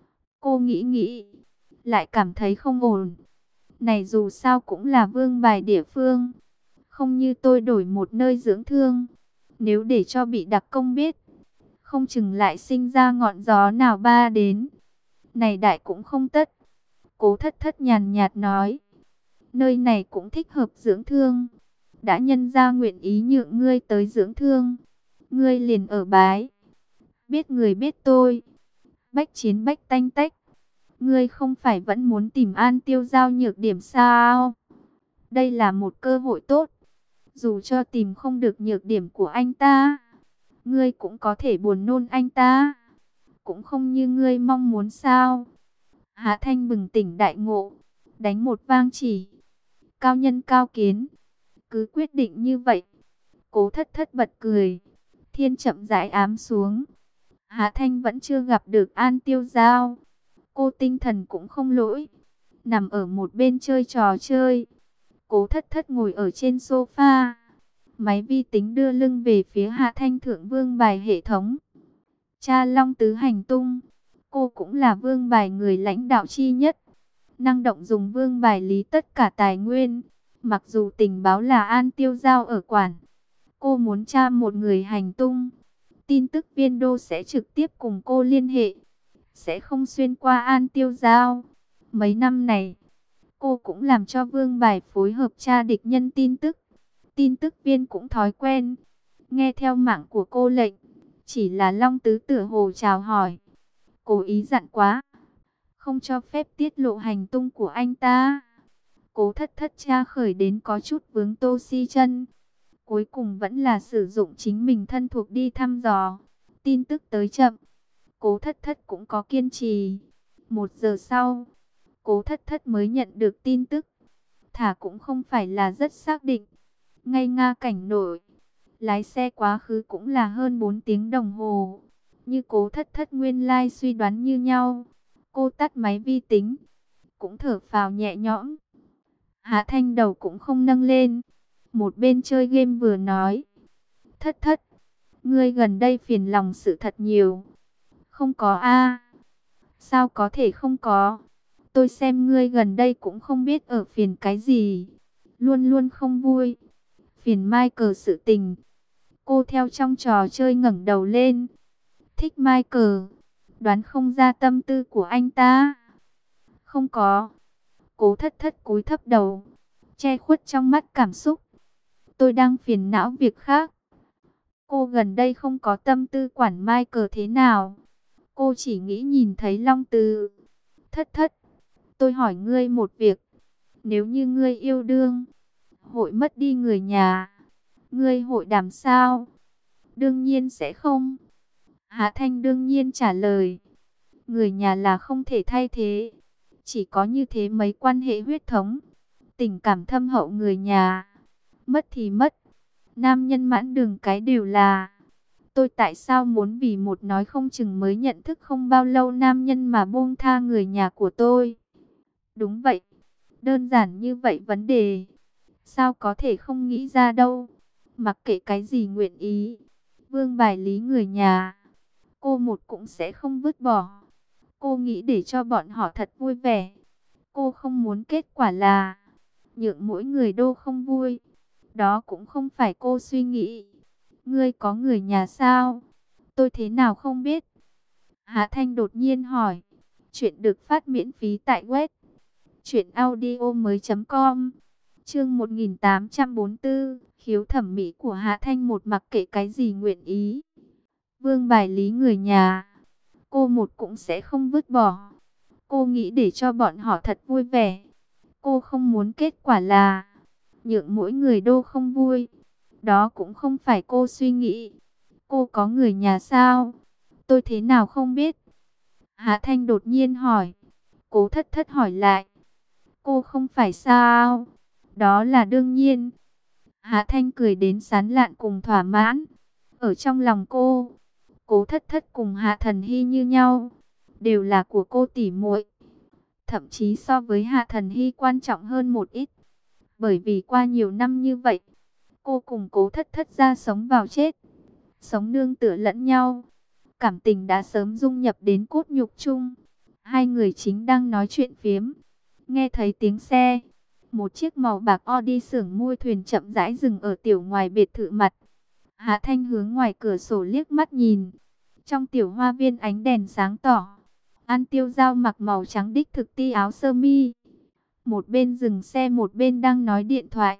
Cô nghĩ nghĩ, lại cảm thấy không ổn. Này dù sao cũng là vương bài địa phương, không như tôi đổi một nơi dưỡng thương. Nếu để cho bị đặc công biết, không chừng lại sinh ra ngọn gió nào ba đến. Này đại cũng không tất. Cố Thất Thất nhàn nhạt nói, nơi này cũng thích hợp dưỡng thương. Đã nhân ra nguyện ý nhượng ngươi tới dưỡng thương, ngươi liền ở bái. Biết người biết tôi, bách chiến bách tanh tách. Ngươi không phải vẫn muốn tìm An Tiêu Giao nhược điểm sao? Đây là một cơ hội tốt. Dù cho tìm không được nhược điểm của anh ta, ngươi cũng có thể buồn nôn anh ta. Cũng không như ngươi mong muốn sao? Hạ Thanh bừng tỉnh đại ngộ, đánh một vang chỉ. Cao nhân cao kiến, cứ quyết định như vậy. Cố Thất Thất bật cười. Thiên chậm rãi ám xuống. Hạ Thanh vẫn chưa gặp được An Tiêu Giao. Cô tinh thần cũng không lỗi, nằm ở một bên chơi trò chơi. Cố Thất Thất ngồi ở trên sofa, máy vi tính đưa lưng về phía Hạ Thanh thượng vương bài hệ thống. Cha Long tứ hành tung, cô cũng là vương bài người lãnh đạo chi nhất, năng động dùng vương bài lý tất cả tài nguyên. Mặc dù tình báo là An Tiêu Giao ở quản, cô muốn tra một người hành tung, tin tức viên đô sẽ trực tiếp cùng cô liên hệ, sẽ không xuyên qua An Tiêu Giao. Mấy năm này, cô cũng làm cho vương bài phối hợp tra địch nhân tin tức. Tin tức viên cũng thói quen, nghe theo mạng của cô lệnh. Chỉ là Long Tứ tựa hồ chào hỏi, cố ý dặn quá, không cho phép tiết lộ hành tung của anh ta. Cố Thất Thất tra khởi đến có chút vướng Tô Si chân. Cuối cùng vẫn là sử dụng chính mình thân thuộc đi thăm dò. Tin tức tới chậm, Cố Thất Thất cũng có kiên trì. 1 giờ sau, Cố Thất Thất mới nhận được tin tức. Thả cũng không phải là rất xác định. Ngay Nga cảnh nội, lái xe quá khứ cũng là hơn 4 tiếng đồng hồ. Như Cố Thất Thất nguyên lai suy đoán như nhau. Cô tắt máy vi tính, cũng thở phào nhẹ nhõm. Hạ Thanh đầu cũng không nâng lên, một bên chơi game vừa nói, Thất Thất, ngươi gần đây phiền lòng sự thật nhiều. Không có a. Sao có thể không có? Tôi xem ngươi gần đây cũng không biết ở phiền cái gì, luôn luôn không vui. Phiền Michael sự tình. Cô theo trong trò chơi ngẩng đầu lên. Thích Michael. đoán không ra tâm tư của anh ta. Không có. Cố Thất Thất cúi thấp đầu, che khuất trong mắt cảm xúc. Tôi đang phiền não việc khác. Cô gần đây không có tâm tư quản Michael thế nào. Cô chỉ nghĩ nhìn thấy Long Từ. Thất Thất, tôi hỏi ngươi một việc. Nếu như ngươi yêu đương, hội mất đi người nhà, ngươi hội đảm sao? Đương nhiên sẽ không. Hạ Thanh đương nhiên trả lời. Người nhà là không thể thay thế. Chỉ có như thế mấy quan hệ huyết thống, tình cảm thâm hậu người nhà. Mất thì mất. Nam nhân mãn đường cái đều là. Tôi tại sao muốn vì một nói không chừng mới nhận thức không bao lâu nam nhân mà buông tha người nhà của tôi? Đúng vậy. Đơn giản như vậy vấn đề. Sao có thể không nghĩ ra đâu. Mặc kệ cái gì nguyện ý. Vương bài lý người nhà, cô một cũng sẽ không vứt bỏ. Cô nghĩ để cho bọn họ thật vui vẻ. Cô không muốn kết quả là nhượng mỗi người đô không vui. Đó cũng không phải cô suy nghĩ. Ngươi có người nhà sao? Tôi thế nào không biết. Hạ Thanh đột nhiên hỏi. Chuyện được phát miễn phí tại web truyệnaudiomoi.com. Chương 1844, khiếu thẩm mỹ của Hạ Thanh một mặc kệ cái gì nguyện ý. Vương bài lý người nhà, cô một cũng sẽ không vứt bỏ. Cô nghĩ để cho bọn họ thật vui vẻ. Cô không muốn kết quả là nhượng mỗi người đô không vui. Đó cũng không phải cô suy nghĩ. Cô có người nhà sao? Tôi thế nào không biết. Hạ Thanh đột nhiên hỏi. Cố Thất Thất hỏi lại. Cô không phải sao? Đó là đương nhiên. Hạ Thanh cười đến sán lạn cùng thỏa mãn. Ở trong lòng cô, Cố Thất Thất cùng Hạ Thần Hy như nhau, đều là của cô tỉ muội. Thậm chí so với Hạ Thần Hy quan trọng hơn một ít. Bởi vì qua nhiều năm như vậy, cô cùng Cố Thất Thất ra sống vào chết, sống nương tựa lẫn nhau. Cảm tình đã sớm dung nhập đến cốt nhục chung. Hai người chính đang nói chuyện phiếm. Nghe thấy tiếng xe, một chiếc màu bạc Audi xưởng mui thuyền chậm rãi dừng ở tiểu ngoài biệt thự mặt. Hạ Thanh hướng ngoài cửa sổ liếc mắt nhìn. Trong tiểu hoa viên ánh đèn sáng tỏ. An Tiêu Giao mặc màu trắng đích thực ti áo sơ mi. Một bên dừng xe một bên đang nói điện thoại.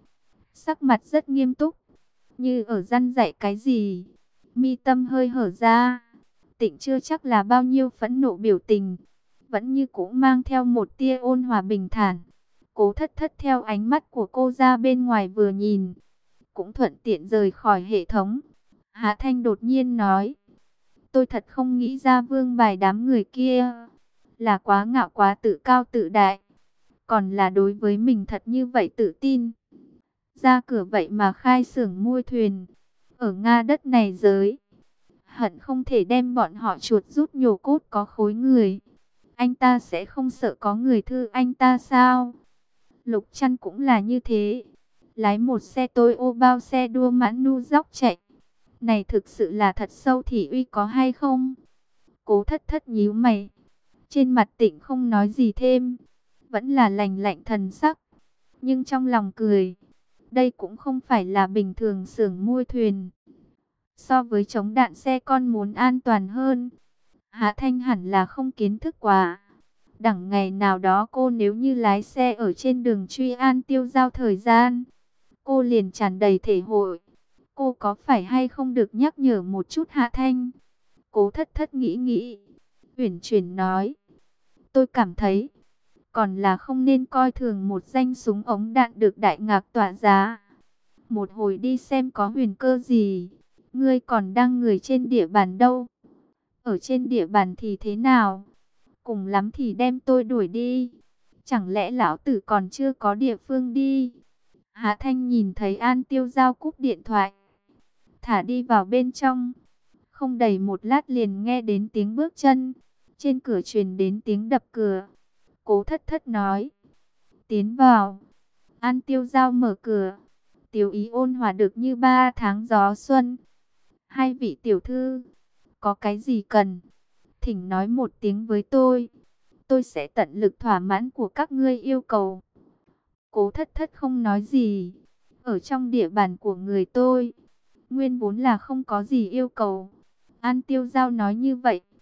Sắc mặt rất nghiêm túc, như ở răn dạy cái gì. Mi tâm hơi hở ra. Tịnh chưa chắc là bao nhiêu phẫn nộ biểu tình. Vẫn như cũng mang theo một tia ôn hòa bình thản. Cố Thất Thất theo ánh mắt của cô ra bên ngoài vừa nhìn, cũng thuận tiện rời khỏi hệ thống. Hạ Thanh đột nhiên nói. Tôi thật không nghĩ ra vương bài đám người kia là quá ngạo quá tự cao tự đại. Còn là đối với mình thật như vậy tự tin. Ra cửa vậy mà khai xưởng mui thuyền. Ở Nga đất này giới. Hận không thể đem bọn họ chuột rút nhổ cốt có khối người. Anh ta sẽ không sợ có người thư anh ta sao? Lục Trăn cũng là như thế. Lái một xe tôi ô bao xe đua mãn nu dóc chạy. Này thực sự là thật sâu thì uy có hay không? Cố Thất Thất nhíu mày. Trên mặt Tịnh không nói gì thêm. Vẫn là lành lạnh thần sắc. Nhưng trong lòng cười. Đây cũng không phải là bình thường xưởng mui thuyền. So với chống đạn xe con muốn an toàn hơn. Hạ Thanh hẳn là không kiến thức quá. Đẳng ngày nào đó cô nếu như lái xe ở trên đường Truy An Tiêu Giao thời gian, cô liền tràn đầy thể hội. Cô có phải hay không được nhắc nhở một chút Hạ Thanh? Cố Thất Thất nghĩ nghĩ, uyển chuyển nói. Tôi cảm thấy, còn là không nên coi thường một danh súng ống đạn được Đại Ngạc tỏa giá. Một hồi đi xem có huyền cơ gì, ngươi còn đang người trên địa bàn đâu? Ở trên địa bàn thì thế nào? Cùng lắm thì đem tôi đuổi đi. Chẳng lẽ lão tử còn chưa có địa phương đi? Hạ Thanh nhìn thấy An Tiêu Giao cúp điện thoại, thả đi vào bên trong. Không đầy một lát liền nghe đến tiếng bước chân. Trên cửa truyền đến tiếng đập cửa. Cố Thất Thất nói. Tiến vào. An Tiêu Giao mở cửa. Tiểu ý ôn hòa được như 3 tháng gió xuân. Hai vị tiểu thư, có cái gì cần? Thỉnh nói một tiếng với tôi. Tôi sẽ tận lực thỏa mãn của các ngươi yêu cầu. Cố Thất Thất không nói gì. Ở trong địa bàn của người tôi, nguyên vốn là không có gì yêu cầu. An Tiêu Giao nói như vậy,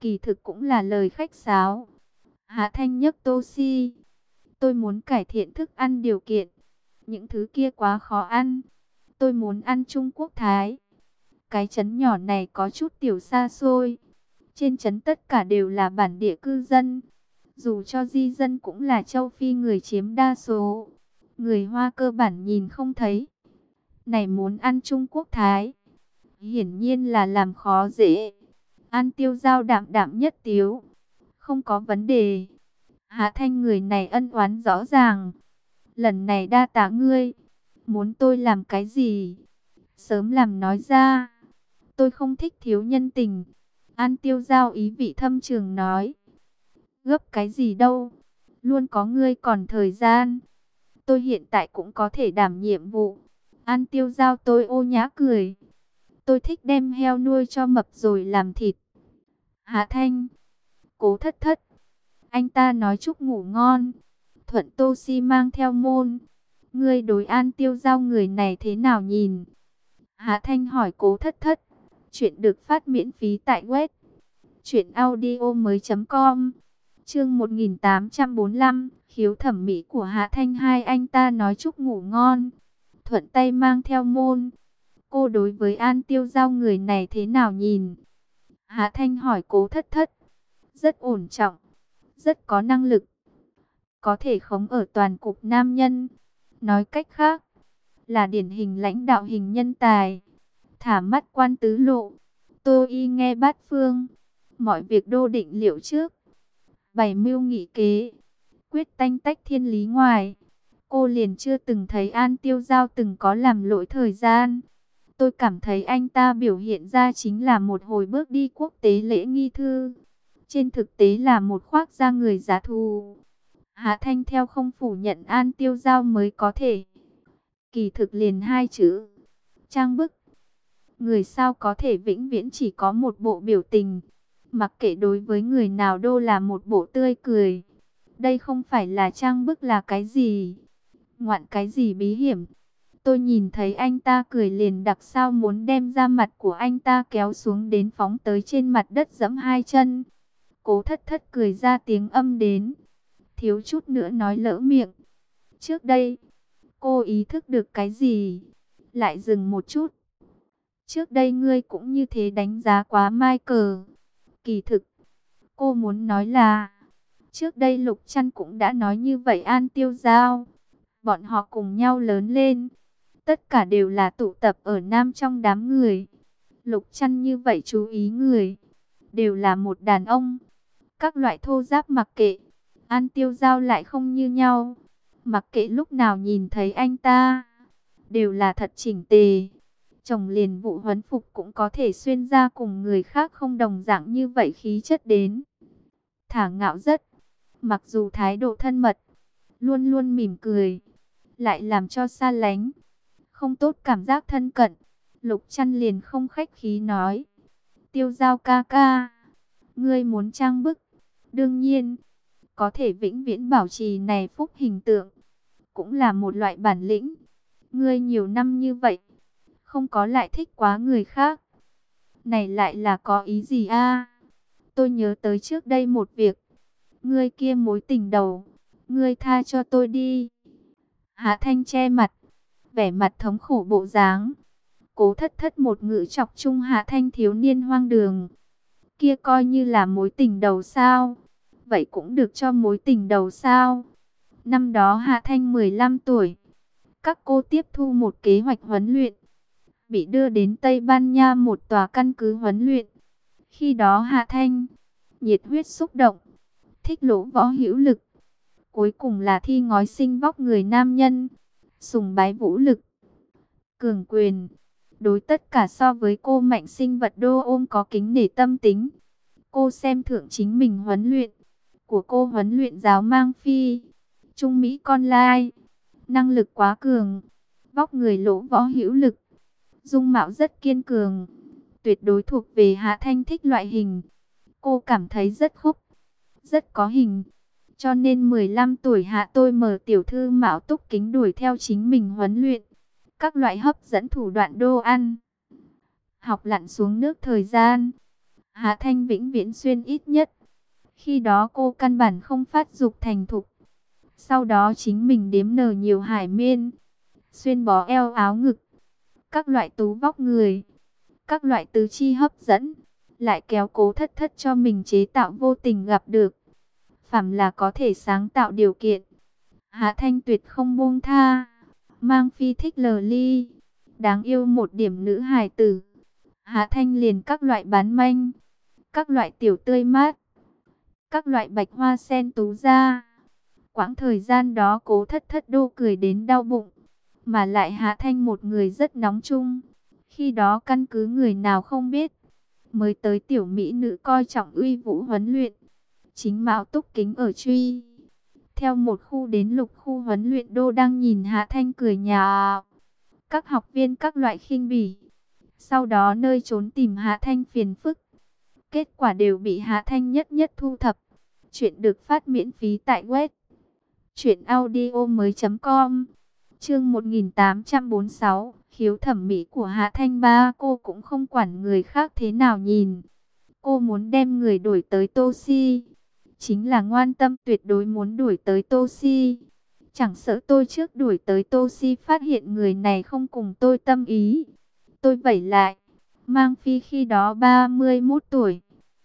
kỳ thực cũng là lời khách sáo. Hạ Thanh nhấc tô si. Tôi muốn cải thiện thức ăn điều kiện. Những thứ kia quá khó ăn. Tôi muốn ăn Trung Quốc Thái. Cái trấn nhỏ này có chút tiểu xa xôi. Trên trấn tất cả đều là bản địa cư dân. Dù cho di dân cũng là châu Phi người chiếm đa số. Người Hoa cơ bản nhìn không thấy. Này muốn ăn Trung Quốc Thái. Hiển nhiên là làm khó dễ. Ăn tiêu dao đạm đạm nhất tiếu. Không có vấn đề. Hạ Thanh người này ân oán rõ ràng. Lần này đa tạ ngươi. Muốn tôi làm cái gì? Sớm làm nói ra. Tôi không thích thiếu nhân tình. An tiêu giao ý vị thâm trường nói. Gấp cái gì đâu. Luôn có ngươi còn thời gian. Tôi hiện tại cũng có thể đảm nhiệm vụ. An tiêu giao tôi ô nhã cười. Tôi thích đem heo nuôi cho mập rồi làm thịt. Hạ Thanh. Cố Thất Thất. Anh ta nói chúc ngủ ngon. Thuận Tô Si mang theo môn. Ngươi đối An tiêu giao người này thế nào nhìn? Hạ Thanh hỏi Cố Thất Thất. Chuyện được phát miễn phí tại web truyệnaudiomoi.com. Chương 1845, khiếu thẩm mỹ của Hạ Thanh hai, anh ta nói chúc ngủ ngon. Thuận tay mang theo môn. Cô đối với An tiêu giao người này thế nào nhìn? Hạ Thanh hỏi Cố Thất Thất. Rất ổn trọng, rất có năng lực, có thể khống ở toàn cục nam nhân. Nói cách khác, là điển hình lãnh đạo hình nhân tài. Thả mắt quan tứ lộ, Tô Y nghe bát phương. Mọi việc đô định liệu trước, bày mưu nghị kế, quyết tanh tách thiên lý ngoài. Cô liền chưa từng thấy An tiêu giao từng có làm lỗi thời gian. Tôi cảm thấy anh ta biểu hiện ra chính là một hồi bước đi quốc tế lễ nghi thư. Trên thực tế là một khoác da người giá thù. Hạ Thanh theo không phủ nhận An tiêu giao mới có thể. Kỳ thực liền hai chữ. Trang bức. Người sao có thể vĩnh viễn chỉ có một bộ biểu tình. Mặc kệ đối với người nào đô là một bộ tươi cười. Đây không phải là trang bức là cái gì. Ngoạn cái gì bí hiểm. Tôi nhìn thấy anh ta cười liền đặc sao muốn đem da mặt của anh ta kéo xuống đến phóng tới trên mặt đất giẫm hai chân. Cố Thất Thất cười ra tiếng âm đến. Thiếu chút nữa nói lỡ miệng. Trước đây, cô ý thức được cái gì? Lại dừng một chút. Trước đây ngươi cũng như thế đánh giá quá Michael. Kỳ thực, cô muốn nói là trước đây Lục Trăn cũng đã nói như vậy An tiêu giao. Bọn họ cùng nhau lớn lên. Tất cả đều là tụ tập ở Nam trong đám người. Lục Trăn như vậy chú ý người. Đều là một đàn ông. Các loại thô giáp mặc kệ. An tiêu giao lại không như nhau. Mặc kệ lúc nào nhìn thấy anh ta. Đều là thật chỉnh tề. Chồng liền vụ huấn phục cũng có thể xuyên ra cùng người khác không đồng dạng như vậy khí chất đến. Thả ngạo rất. Mặc dù thái độ thân mật. Luôn luôn mỉm cười. Lại làm cho xa lánh. Không tốt cảm giác thân cận. Lục Trăn liền không khách khí nói. Tiêu giao ca ca. Ngươi muốn trang bức. Đương nhiên. Có thể vĩnh viễn bảo trì này phúc hình tượng. Cũng là một loại bản lĩnh. Ngươi nhiều năm như vậy. Không có lại thích quá người khác. Này lại là có ý gì a? Tôi nhớ tới trước đây một việc. Ngươi kia mối tình đầu. Ngươi tha cho tôi đi. Hạ Thanh che mặt. Vẻ mặt thống khổ bộ dáng. Cố Thất Thất một ngữ chọc chung Hạ Thanh thiếu niên hoang đường. Kia coi như là mối tình đầu sao? Vậy cũng được cho mối tình đầu sao? Năm đó Hạ Thanh 15 tuổi. Các cô tiếp thu một kế hoạch huấn luyện. Bị đưa đến Tây Ban Nha một tòa căn cứ huấn luyện. Khi đó Hạ Thanh nhiệt huyết xúc động. Thích lỗ võ hữu lực. Cuối cùng là thi ngói sinh vóc người nam nhân. Sùng bái vũ lực. Cường quyền. Đối tất cả so với cô mạnh sinh vật đô ôm có kính nể tâm tính. Cô xem thượng chính mình huấn luyện. Của cô huấn luyện giáo mang phi. Trung Mỹ con lai. Năng lực quá cường. Vóc người lỗ võ hữu lực. Dung mạo rất kiên cường. Tuyệt đối thuộc về Hạ Thanh thích loại hình. Cô cảm thấy rất khúc. Rất có hình. Cho nên 15 tuổi Hạ tôi mở tiểu thư mạo túc kính đuổi theo chính mình huấn luyện. Các loại hấp dẫn thủ đoạn đô ăn. Học lặn xuống nước thời gian. Hạ Thanh vĩnh viễn xuyên ít nhất. Khi đó cô căn bản không phát dục thành thục. Sau đó chính mình đếm nở nhiều hải miên, xuyên bó eo áo ngực, các loại tú vóc người, các loại tứ chi hấp dẫn, lại kéo Cố Thất Thất cho mình chế tạo vô tình gặp được. Phàm là có thể sáng tạo điều kiện, Hạ Thanh tuyệt không buông tha. Mang Phi thích lờ ly, đáng yêu một điểm nữ hài tử, Hạ Thanh liền các loại bán manh, các loại tiểu tươi mát, các loại bạch hoa sen tú ra. Quãng thời gian đó Cố Thất Thất đô cười đến đau bụng, mà lại Hạ Thanh một người rất nóng chung. Khi đó căn cứ người nào không biết, mới tới tiểu mỹ nữ coi trọng uy vũ huấn luyện. Chính Mạo Túc Kính ở truy theo một khu đến lục khu huấn luyện đô đang nhìn Hạ Thanh cười nhạo. Các học viên các loại khinh bỉ, sau đó nơi trốn tìm Hạ Thanh phiền phức. Kết quả đều bị Hạ Thanh nhất nhất thu thập. Chuyện được phát miễn phí tại web truyệnaudiomoi.com. Chương 1846, khiếu thẩm mỹ của Hạ Thanh ba. Cô cũng không quản người khác thế nào nhìn. Cô muốn đem người đuổi tới Tô Si, chính là ngoan tâm tuyệt đối muốn đuổi tới Tô Si. Chẳng sợ tôi trước đuổi tới Tô Si phát hiện người này không cùng tôi tâm ý, tôi vẩy lại. Mang Phi khi đó 31 tuổi,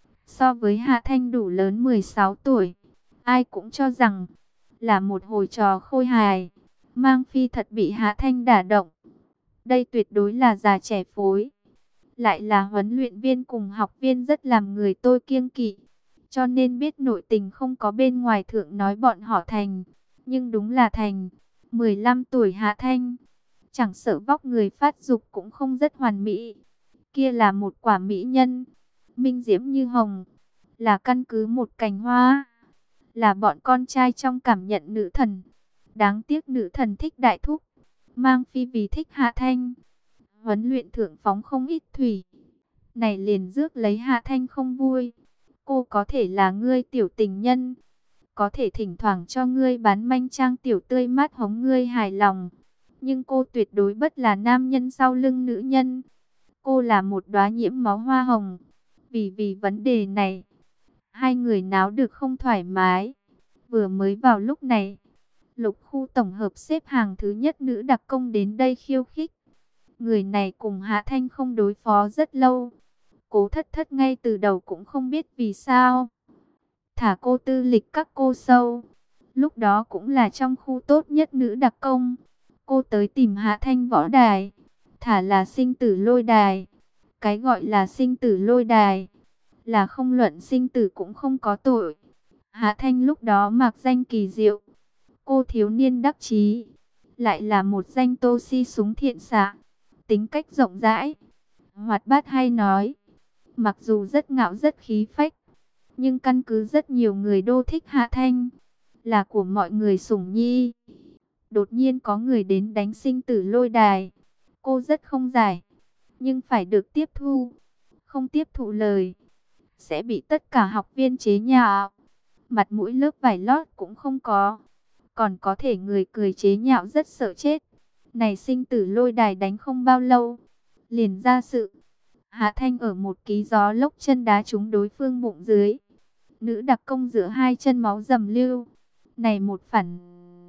so với Hạ Thanh đủ lớn 16 tuổi. Ai cũng cho rằng là một hồi trò khôi hài. Mang Phi thật bị Hạ Thanh đả động. Đây tuyệt đối là già trẻ phối. Lại là huấn luyện viên cùng học viên rất làm người tôi kiêng kỵ. Cho nên biết nội tình không có bên ngoài thượng nói bọn họ thành. Nhưng đúng là thành. 15 tuổi Hạ Thanh, chẳng sợ vóc người phát dục cũng không rất hoàn mỹ. Kia là một quả mỹ nhân, minh diễm như hồng, là căn cứ một cành hoa, là bọn con trai trong cảm nhận nữ thần. Đáng tiếc nữ thần thích đại thúc, Mang Phi vì thích Hạ Thanh, huấn luyện thượng phóng không ít thủy. Này liền rước lấy Hạ Thanh không vui. Cô có thể là ngươi tiểu tình nhân, có thể thỉnh thoảng cho ngươi bán manh trang tiểu tươi mát hống ngươi hài lòng. Nhưng cô tuyệt đối bất là nam nhân sau lưng nữ nhân. Cô là một đóa nhiễm máu hoa hồng. Vì vấn đề này, hai người náo được không thoải mái. Vừa mới vào lúc này, lục khu tổng hợp xếp hàng thứ nhất nữ đặc công đến đây khiêu khích. Người này cùng Hạ Thanh không đối phó rất lâu. Cố Thất Thất ngay từ đầu cũng không biết vì sao. Thả cô tư lịch các cô sâu. Lúc đó cũng là trong khu tốt nhất nữ đặc công. Cô tới tìm Hạ Thanh võ đài. Thả là sinh tử lôi đài. Cái gọi là sinh tử lôi đài là không luận sinh tử cũng không có tội. Hạ Thanh lúc đó mặc danh kỳ diệu. Cô thiếu niên đắc chí, lại là một danh Tô Si súng thiện xạ. Tính cách rộng rãi, hoạt bát hay nói. Mặc dù rất ngạo rất khí phách, nhưng căn cứ rất nhiều người đô thích Hạ Thanh, là của mọi người sủng nhi. Đột nhiên có người đến đánh sinh tử lôi đài. Cô rất không giải, nhưng phải được tiếp thu. Không tiếp thụ lời, sẽ bị tất cả học viên chế nhạo. Mặt mũi lớp vải lót cũng không có. Còn có thể người cười chế nhạo rất sợ chết. Này sinh tử lôi đài đánh không bao lâu, liền ra sự. Hạ Thanh ở một ký gió lốc chân đá trúng đối phương bụng dưới. Nữ đặc công giữa hai chân máu dầm lưu. Này một phản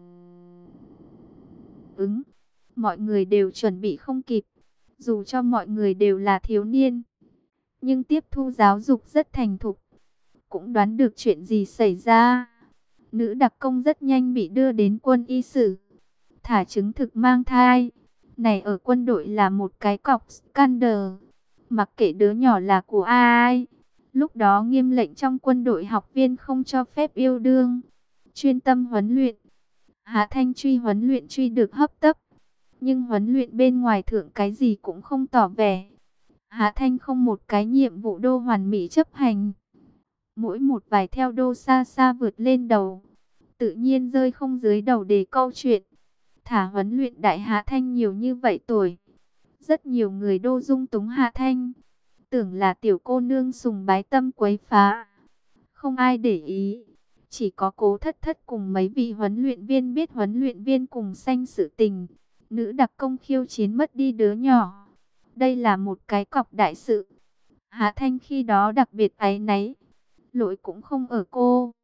ứng, mọi người đều chuẩn bị không kịp. Dù cho mọi người đều là thiếu niên, nhưng tiếp thu giáo dục rất thành thục, cũng đoán được chuyện gì xảy ra. Nữ đặc công rất nhanh bị đưa đến quân y xử, thả chứng thực mang thai. Này ở quân đội là một cái cọc scandal, mặc kệ đứa nhỏ là của ai. Lúc đó nghiêm lệnh trong quân đội học viên không cho phép yêu đương, chuyên tâm huấn luyện. Hạ Thanh truy huấn luyện truy được hấp tấp, nhưng huấn luyện bên ngoài thượng cái gì cũng không tỏ vẻ. Hạ Thanh không một cái nhiệm vụ đô hoàn mỹ chấp hành. Mỗi một vài theo đô xa xa vượt lên đầu, tự nhiên rơi không dưới đầu để câu chuyện. Thả huấn luyện đại Hạ Thanh nhiều như vậy tuổi, rất nhiều người đô dung túng Hạ Thanh, tưởng là tiểu cô nương sùng bái tâm quấy phá. Không ai để ý, chỉ có Cố Thất Thất cùng mấy vị huấn luyện viên biết huấn luyện viên cùng xanh sự tình. Nữ đặc công khiêu chiến mất đi đứa nhỏ, đây là một cái cọc đại sự. Hạ Thanh khi đó đặc biệt áy náy. Lỗi cũng không ở cô,